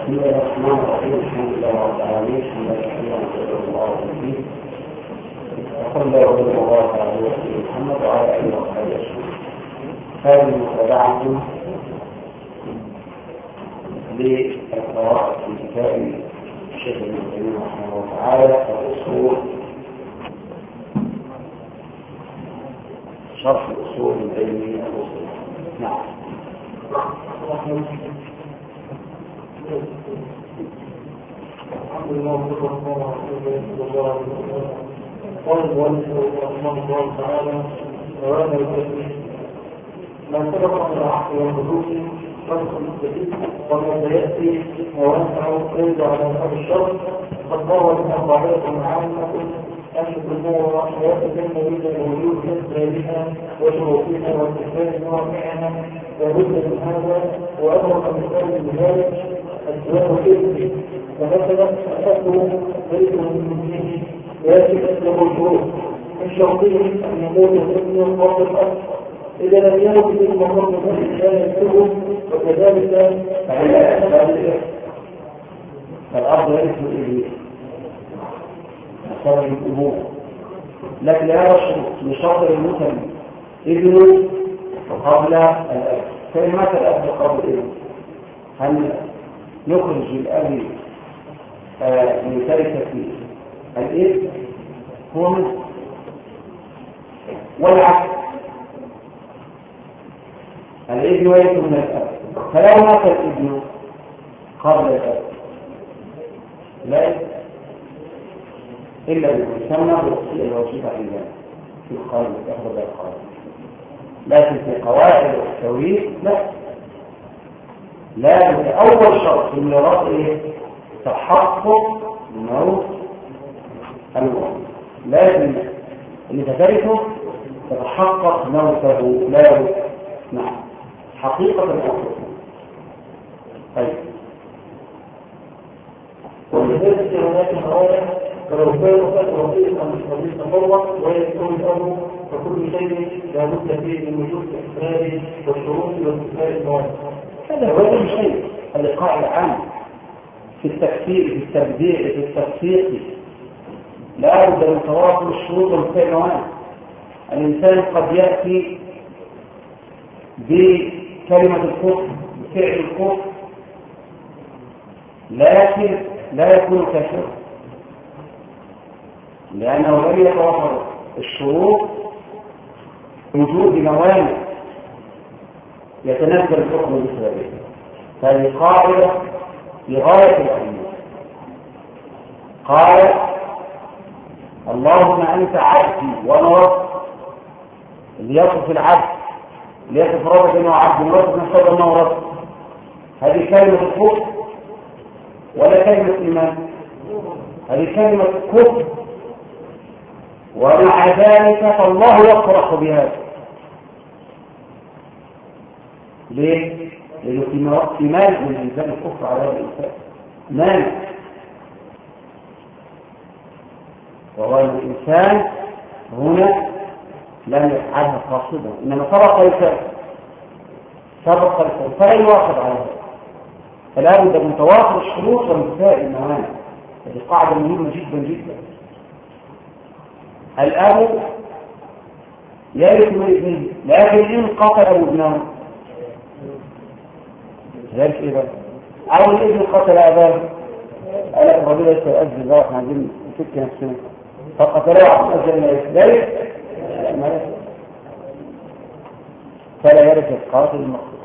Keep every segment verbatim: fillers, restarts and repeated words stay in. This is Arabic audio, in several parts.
بسم الله الرحمن الرحيم. الحمد لله رب العالمين. حمدا كثيرا صلى الله عليه وسلم. وصلى الله وبارك على نبينا محمد وعلى اله وصحبه اجمعين. هذه متابعه للقراءه في كتاب الشيخ ابن تيميه رحمه الله تعالى الاصول، شرح الاصول العلميه الاصول. نعم. الحمد لله والصلاة والسلام على رسول الله صلى الله عليه وسلم. قال المؤلف رحمه الله تعالى: وهذا الكثير ما سبق من العقل والحدود شرط الكثير، وما سيأتي وينفع يرد على هذا الشرط. قد ضرب من قاعدة عامة أن الأمور يتم بين الوجود بها وشروطها واتخاذ مواقعها، لابد من هذا. وأمر مثال بذلك السؤال كيف، فمثلا أحده ليس من فيه يجب له الشروط من شرطه أن يموت الابن قبل الأصل، إذا لم يمت المقر من لا يكتبه، وكذلك فالأرض يرث الإبليس مصدر الأمور، لكن لا يرى لشرط المسلم ابنه قبل الأب. كلمات الأب قبل الابن، هل يخرج الأب من تركة الابن هو مثل والعكس، الابن يرث من الأب. فلو مات الابن قبل الأب لا إلا أن يسمى بالوصية الواجبة إلى في القانون يأخذ القانون، لكن في قواعد التوريث لا، لازم أول شرط في الميراث إيه؟ تحقق موت الوارث، لازم اللي تتركه تتحقق موته لا نعم حقيقة الأمر. طيب، ولذلك هناك مواضع فلو كانوا فتوى وثيقا مستقيم تفرق ويكون الأمر، فكل شيء لابد فيه من وجود الإخبار والشروط واستثناء المواد. هذا هو كل شيء. اللقاء العام في التكفير، في التبديع، في التصفيق، لا بد من توافر الشروط واستثناء المواد. الإنسان قد يأتي بكلمة الكفر بفعل الكفر لكن لا يكون كافرا، لأنه لم يتوفر الشروط وجود موانع يتنزل الحكم بسببه. هذه قاعدة لغاية الأهمية. قال: اللهم أنت عبدي وأنا رب. اللي يصف العبد، اللي يصف ربك أنه عبد ويصف نفسه أنه رب، هذه كلمة الكفر ولا كلمة إيمان؟ هذه كلمة كفر، ومع ذلك فالله يفرح بهذا. ليه؟ لأنه في مانع من إنزال الكفر على هذا الإنسان، مانع، وهو الإنسان هنا لم يفعلها قاصدا، إنما سبق الفعل سبق الفعل فلا يواخذ على هذا. فلا بد من توافر الشروط وانتفاء الموانع. هذه قاعدة مهمة جدا جدا. الأب يرث من ابنه، لكن إن قتل ابنه ذلك إيه بقى؟ أو الابن قتل أباه، قال الرجل يستأذن بقى احنا عايزين نفك نفسنا فقتلوه عن أجل ذلك فلا يرث القاتل المقتول.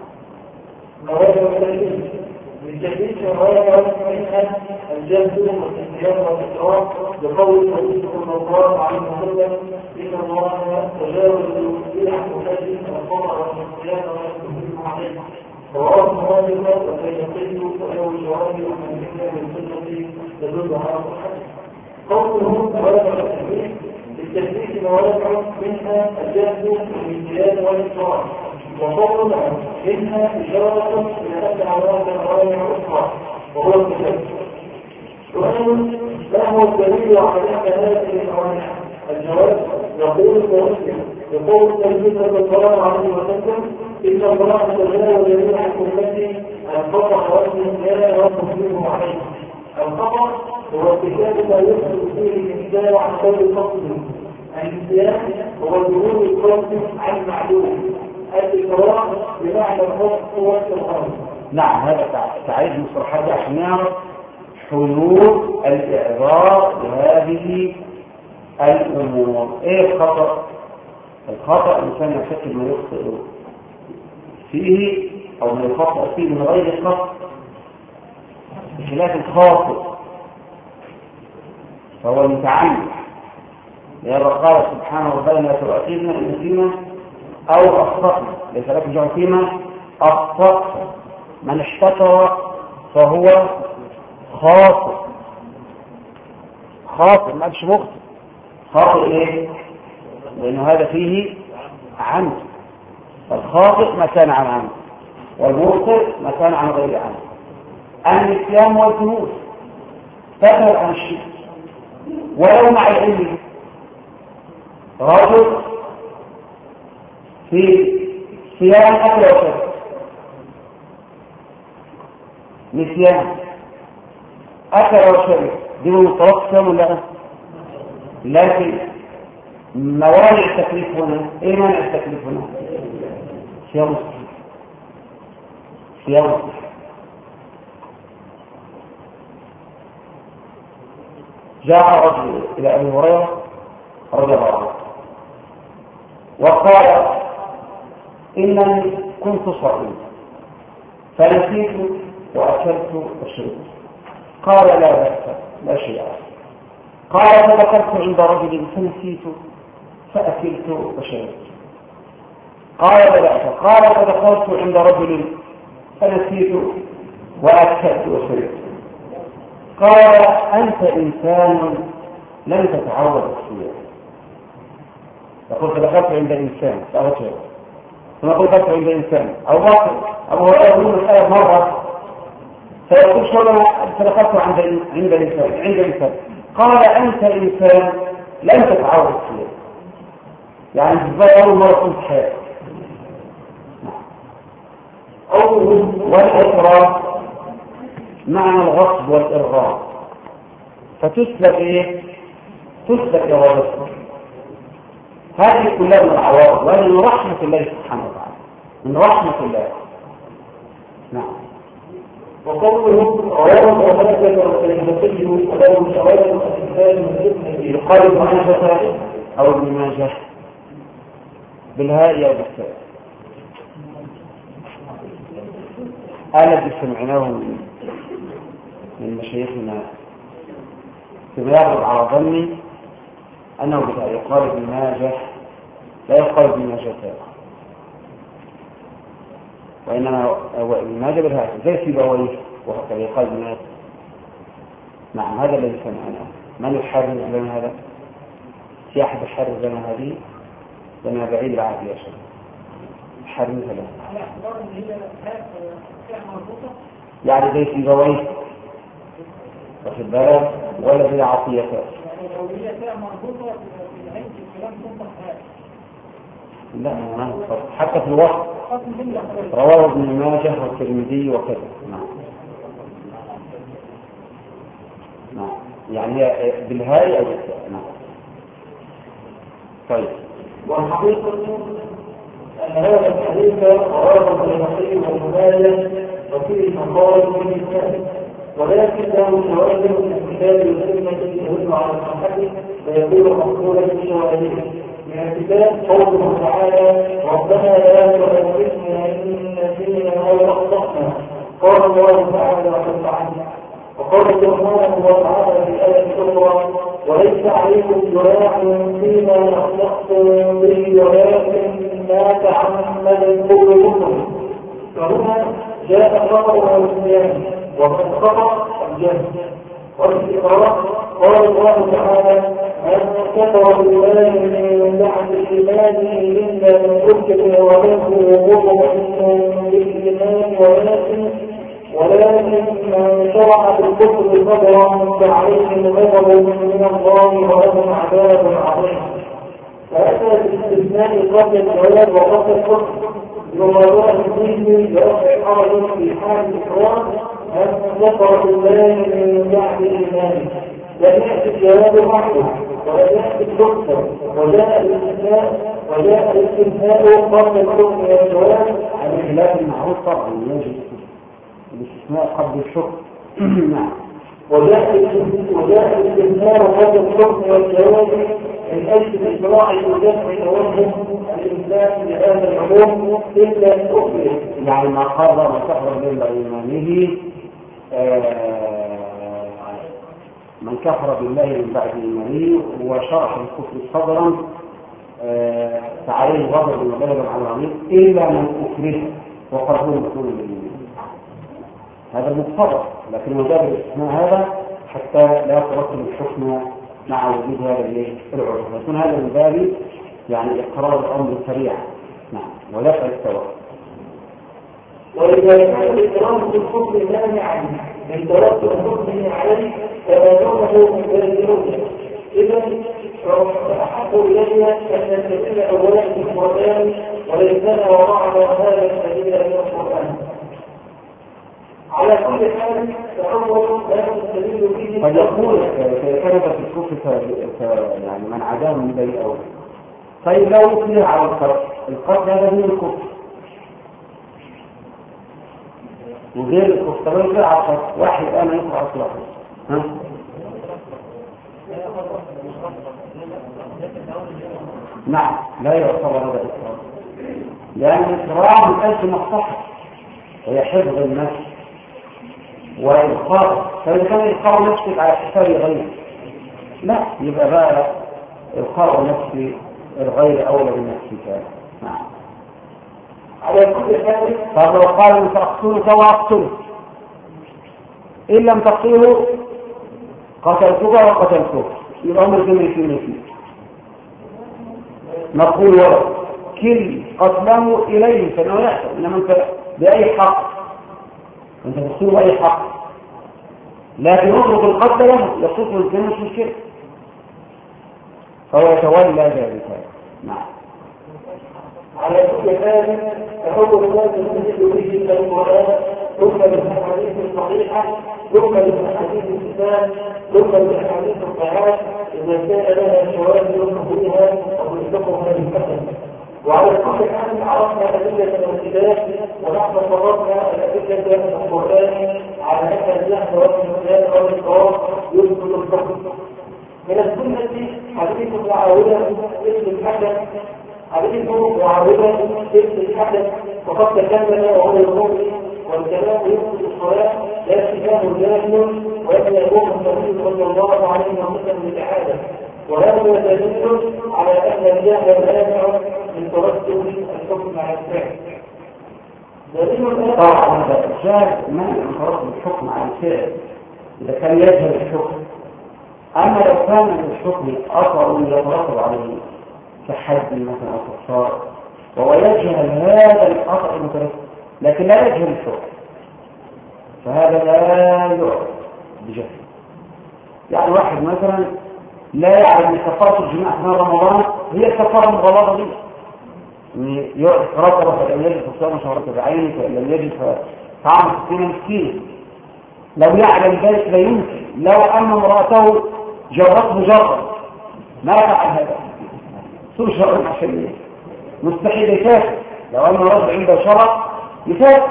بالتحديث وغير منها الجلد والانتهاء والإكرام بقول النبي صلى الله عليه وسلم: إن الله تجاوز للمسيح مكلف الخطأ والنسيان ويستقيم عليه. رواه مسلم والبيهقي وله الجواب عن الحكمة بالسنة تدل على صحته. قوله غير التحديث بالتحديث وغير منها الجلد والانتهاء والإكرام، وقول منها إشارة إلى أن عوامل الغاية أخرى وهو التشبه. سؤال: ما هو الدليل على أن هذه العوامل؟ الجواب: يقول المسلم يقول النبي صلى الله عليه وسلم: إن الله تجاوز جميع أمتي الخطأ والنسيان تنبيه عليه. الخطأ هو ارتكاب ما يحدث فيه الإنسان عن غير قصد. النسيان هو الظهور القصد عن المعلوم. الإكراه بمعنى الرفض والتقرب. نعم، هذا تعريف مصطلحات عشان نعرف حدود الإعذار بهذه الأمور. إيه الخطأ؟ الخطأ الإنسان يرتكب ما يخطئ فيه أو ما يخطئ فيه من غير قصد، بخلاف الخاطئ فهو المتعمد. لأن قال سبحانه وتعالى لا تؤاخذنا إن نسينا أو أخطأنا، ليس لكم جرم فيما أخطأتم. من احتكر فهو خاطئ. خاطئ ما قالش مخطئ. خاطئ ليه؟ لأنه هذا فيه عمد. الخاطئ ما كان عن عمد، والمخطئ ما كان عن غير عمد. النسيان والجنون تذهب عن الشيء ولو مع العلم. رجل في صيام أكل وشرب نسيان أكل وشرب دي من مطلق صيام ولا لا؟ لكن موانع التكليف هنا ايه مانع التكليف هنا؟ صيام صيام جاء رجل إلى أبي هريرة رضي الله عنه وقال إنني كنت صائما فنسيت وأكلت وشربت. قال لا بأس لا شيء. قال فذكرت عند رجل فنسيت فأكلت وشربت. قال لا بأس. قال فذكرت عند رجل فنسيت وأكلت وشربت. قال أنت إنسان لم تتعود الصيام. يقول فدخلت عند إنسان فأرجع ثم قلت دخلت عند إنسان أو باطل أبو هريرة يقول الآية مرة فيقول شو فدخلت عند عند إنسان عند إنسان قال أنت إنسان لم تتعود الصيام. يعني إزاي أول مرة كنت حياتي. والإكراه معنى الغصب والإرغام فتسلب إيه؟ تسلب إرادته. هذه كلها من العوارض وهذه من رحمة الله سبحانه وتعالى من رحمة الله. نعم. وقوله عوارض ومجد والتنبطي ولو شوائد الأسفال من ابن يقال ابن ماجه أو ابن ماجه بالهاء أو بالتاء. الذي سمعناه من مشايخنا تبلغ على ظني أنه بالهاء يقال ابن ماجه لا يقال ابن ماجه وإنما هو ابن ماجه بالهاء زي سيبويه وهكذا يقال ابن ماجه. نعم هذا الذي سمعناه. من يحرر لنا هذا؟ في أحد يحرر لنا هذه لنا بعيد العهد يا شيخ حررها لنا يعني زي سيبويه وفي البلد ولا زي عطية لا ما حتى في الوقت رواه ابن ماجه والترمذي وكذا. نعم نعم يعني بالهاء أو بالتاء. نعم. طيب. والحقيقة أن هذا الحديث رواه ابن القيم والماجه وفيه مقال من الكتاب ولكن له شواهد من الكتاب والسنة يدل على صحته ويكون مقبولا بشواهده. من الكتاب قوله تعالى ربنا لا تؤاخذنا إن نسينا أو أخطأنا. قال الله تعالى وقد فعلنا. وقال سبحانه وتعالى في آية أخرى وليس عليكم جناح فيما أخطأتم به ولكن ما تعمدت قلوبكم. فهنا جاء الخطأ والنسيان ومن خطأ الجهل. والإقرار قال الله تعالى من كفر بالله من بعد إيمانه إلا من أكد وله مطمئن بالإيمان ولكن ولكن من شرع بالكفر صدرا فعليهم غضب من الله ولهم عذاب عظيم. فأتى بالاستثناء قبل الجواب وقبل الكفر بموضوع الدين برفع حرج في حال الإكرام من كفر بالله من بعد إيمانه لم يأتي الجواب وحده ولم يأتي الكفر وجاء الاستثناء وجاء الاستثناء قبل الحكم والجواب على خلاف المعروف طبعا يجب الاستثناء قبل الحكم. نعم. وجاء الاستثناء قبل الحكم والجواب من أجل إطلاع وجمع توهم الإنسان لهذا العموم إلا الكفر. يعني ما قرر من كفر بالله إيمانه من كفر بالله من بعد إيمانه وشرح الكفر صدرا فعليه غضب وغضب على العميق إلا من أكره وقربه مكتوب بالإيمان. هذا المقتضى، لكن وجاب الاستثناء هذا حتى لا يترتب الحكم مع وجود هذا العذر، يكون هذا من باب يعني إقرار الأمر سريعا. نعم. ودفع الثواب. وإذا كان الإكرام بالحكم مانعا من ترتب حكمه عليه فمانعه من ذلك. إذا فأحق إلينا أن نستدل أولا بالقرآن وليسنا وضعنا هذا السبيل من القرآن. على كل حال فأول لا نستدل به. قد يقول كانت في الكفر يعني من عداه من بني أول. طيب لو يطلع على القتل، القتل هذا من الكفر وغير الكفر. طب يطلع على القتل واحد أنا يطلع على القتل ها؟ نعم لا يعتبر هذا الإكرام، لأن الإكرام من أجل مصلحة وهي حفظ النفس وإلقاء. فإذا كان إلقاء نفسك على حساب غيره لا، يبقى بقى إلقاء نفس الغير أولى من نفسك. نعم. على كل حال طب لو قال أن تقتله فأقتله، إن لم تقتله قتلتك وقتلتك، يبقى أمر كمل في نفسك. نقول ولو كل قتله إليه فإنه يحصل، إنما أنت بأي حق أنت تقتله بأي حق، لكن يطلق القتل له يطلق الجنة في الشرك فهو يتولى ذلك. نعم. على كل حال فهو الناس تستدل به من القرآن ثم بالأحاديث الصحيحة ثم بالأحاديث الكتاب ثم بالأحاديث الصحيحة إذا كان لها شواهد يؤمن بها وتصدقها بالحسن. وعلى كل حال عرفنا أدلة الكتاب ونحن فرضنا الأدلة من القرآن على أن الجهل والإنسان والإقرار يثبت الحكم. من السنة حديث معاوية اسم الحدث حديث معاوية اسم الحدث وقد تكلم وهو يقول والكلام يثبت الصلاة لا اتفاق جاهل وإن يقوم النبي صلى الله عليه وسلم بالإعادة. وهذا دليل على أن الجهل مانع من ترتب الحكم على الفعل. دليل طبعا هذا الجهل مانع من ترتب الحكم على الفعل إذا كان يجهل الحكم. أما لو كان الحكم أثر يترتب عليه كحد مثلا أو كفار وهو يجهل هذا الأثر المترتب لكن لا يجهل الحكم فهذا لا يعرف بجهل. يعني واحد مثلا لا يعلم ان كفاره الجماع في رمضان هي الكفاره المغلظه دي، يعني يعرف رقبه فلم يجد فصيام شهرين بعينه فلم يجد طعام ستين مسكين. لو يعلم ذلك لا يمكن. لو ان امراته جرته جرا ما يفعل هذا سوء شرع عشان مستحيل يكافر. لو ان رجل عنده شرع يكافر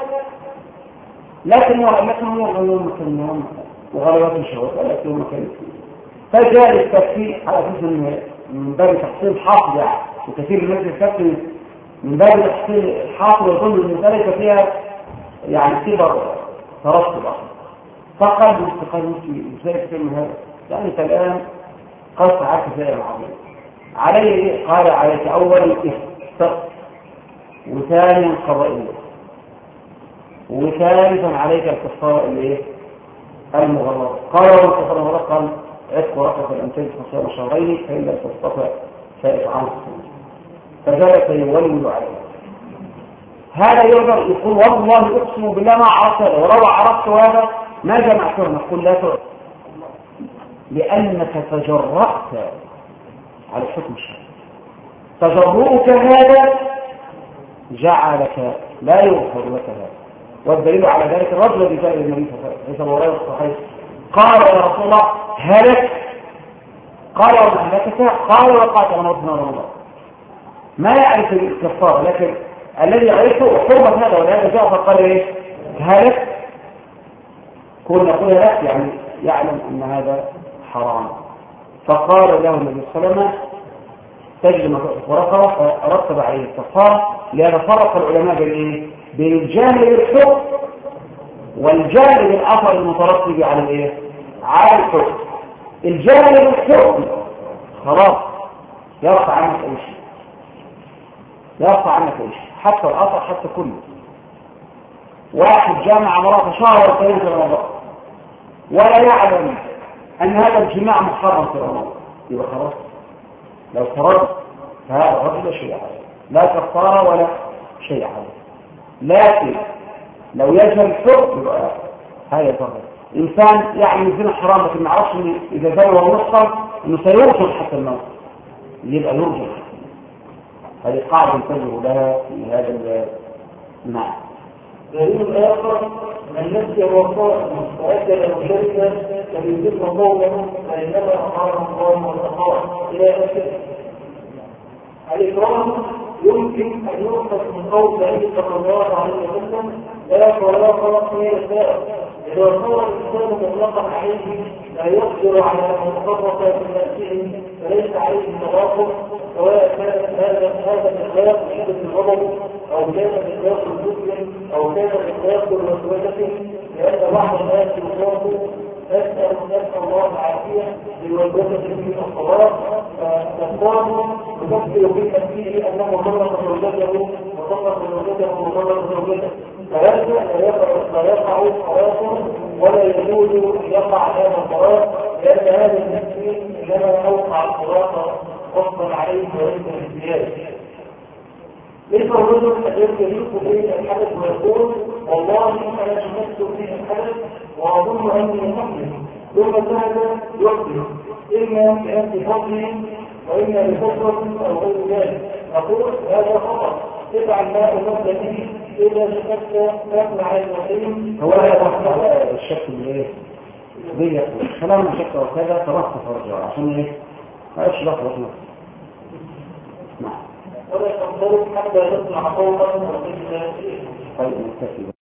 لكن لكن هو يوم كان يوم وغلبات الشهوات ولكن يوم كان فجاء التفسير على اساس من باب تحصيل حاصل يعني وكثير من الناس يفكر من باب تحصيل حاصل ويظن ان ذلك فيها يعني كبر ترتب فقد استقال ازاي كثير من هذا. يعني انت الان قد فعلت فعلا عظيما عليه ايه؟ قال عليك اولا الاستقال وثانيا قضائيه وثالثا عليك الكفاره الايه المغلظه. قال والكفاره المغلظه قال عتق رقبة الأنتاج خصوصا شهرين فإن لم تستطع فإطعام ستين فذلك يولي عليه. هذا يقدر يقول والله أقسم بالله ما عرفت هذا ولو عرفت هذا ما جمعته. نقول لا تعرف لأنك تجرأت على الحكم الشرعي. تجرؤك هذا جعلك لا يغفر لك هذا والدليل على ذلك الرجل الذي جاء الى النبي صلى الله عليه وسلم قال يا رسول الله هلك، قال وما هلكك؟ قال وقاتل ربنا رمضان. ما يعرف الكفار، لكن الذي يعرفه حرمة هذا، ولهذا جاء فقال ايه؟ هلك. كل نقول هلك يعني يعلم ان هذا حرام. فقال له النبي صلى الله عليه وسلم تجد ورقه، فرتب عليه الكفاره. لهذا فرق العلماء بين ايه؟ بين الجانب الحكم والجانب الاثر المترتب على الايه؟ على الحكم. الجانب الحكم خلاص يرفع عنك اي شيء، يرفع عنك اي شيء، حتى الاثر حتى كله. واحد جامع مراته شهر وثلاثين في رمضان ولا يعلم ان هذا الجماع محرم في رمضان، يبقى خلاص لو فرض فهذا الرجل لا شيء عليه، لا كفاره ولا شيء عليه. لكن لو يجهل الحكم يبقى هذا فرض. انسان يعني الزنا حرام لكن ما يعرفش ان اذا زنى وهو محصن انه سيرجم حتى الموت، يبقى يرجم حتى الموت. هذه قاعده انتبهوا لها في هذا الباب. نعم. دليل آخر من نسي الوفاء وأكل أو شرب فبيذكر قوله فإنما أطعم الله والأطاع إلى آخره. الإكرام يمكن أن يؤخذ من قول النبي صلى الله عليه وسلم لا طلاق في النساء إذا صار الإنسان مطلقا عليه لا يقدر على أن يتصرف في نفسه فليس عليه التواصل، سواء كان هذا هذا الإخلاق شدة الغضب أو كان إخلاق المسلم أو كان إخلاق الوسوسة، لأن بعض الناس يصاب أسأل نسأل الله العافية للوسوسة في الصلاة فالصوم يفكر في نفسه أنه طلق زوجته وطلق زوجته وطلق زوجته، فهذا لا يقع الصلاة ولا يجوز أن يقع هذا الصلاة، لأن هذا النفس إنما أوقع الصلاة غصبا عليه وليس باختياره. ليس الرجل الذي يليق بين الحدث ويقول والله انا شمست فيه الحدث واظن اني محدث، ثم ذهب يحدث اما بانت فضله واما بكثره او غير ذلك، نقول هذا خطا، افعل ما امرت به اذا شككت فاسمع اليقين. هو هذا الشك بالايه؟ دي كلام شك وكذا ترخص فرجع عشان ايه؟ ما ايش لخبط نفسه. نعم. ولا تنطلق حتى يصنع قوما وإلا طيب نكتفي.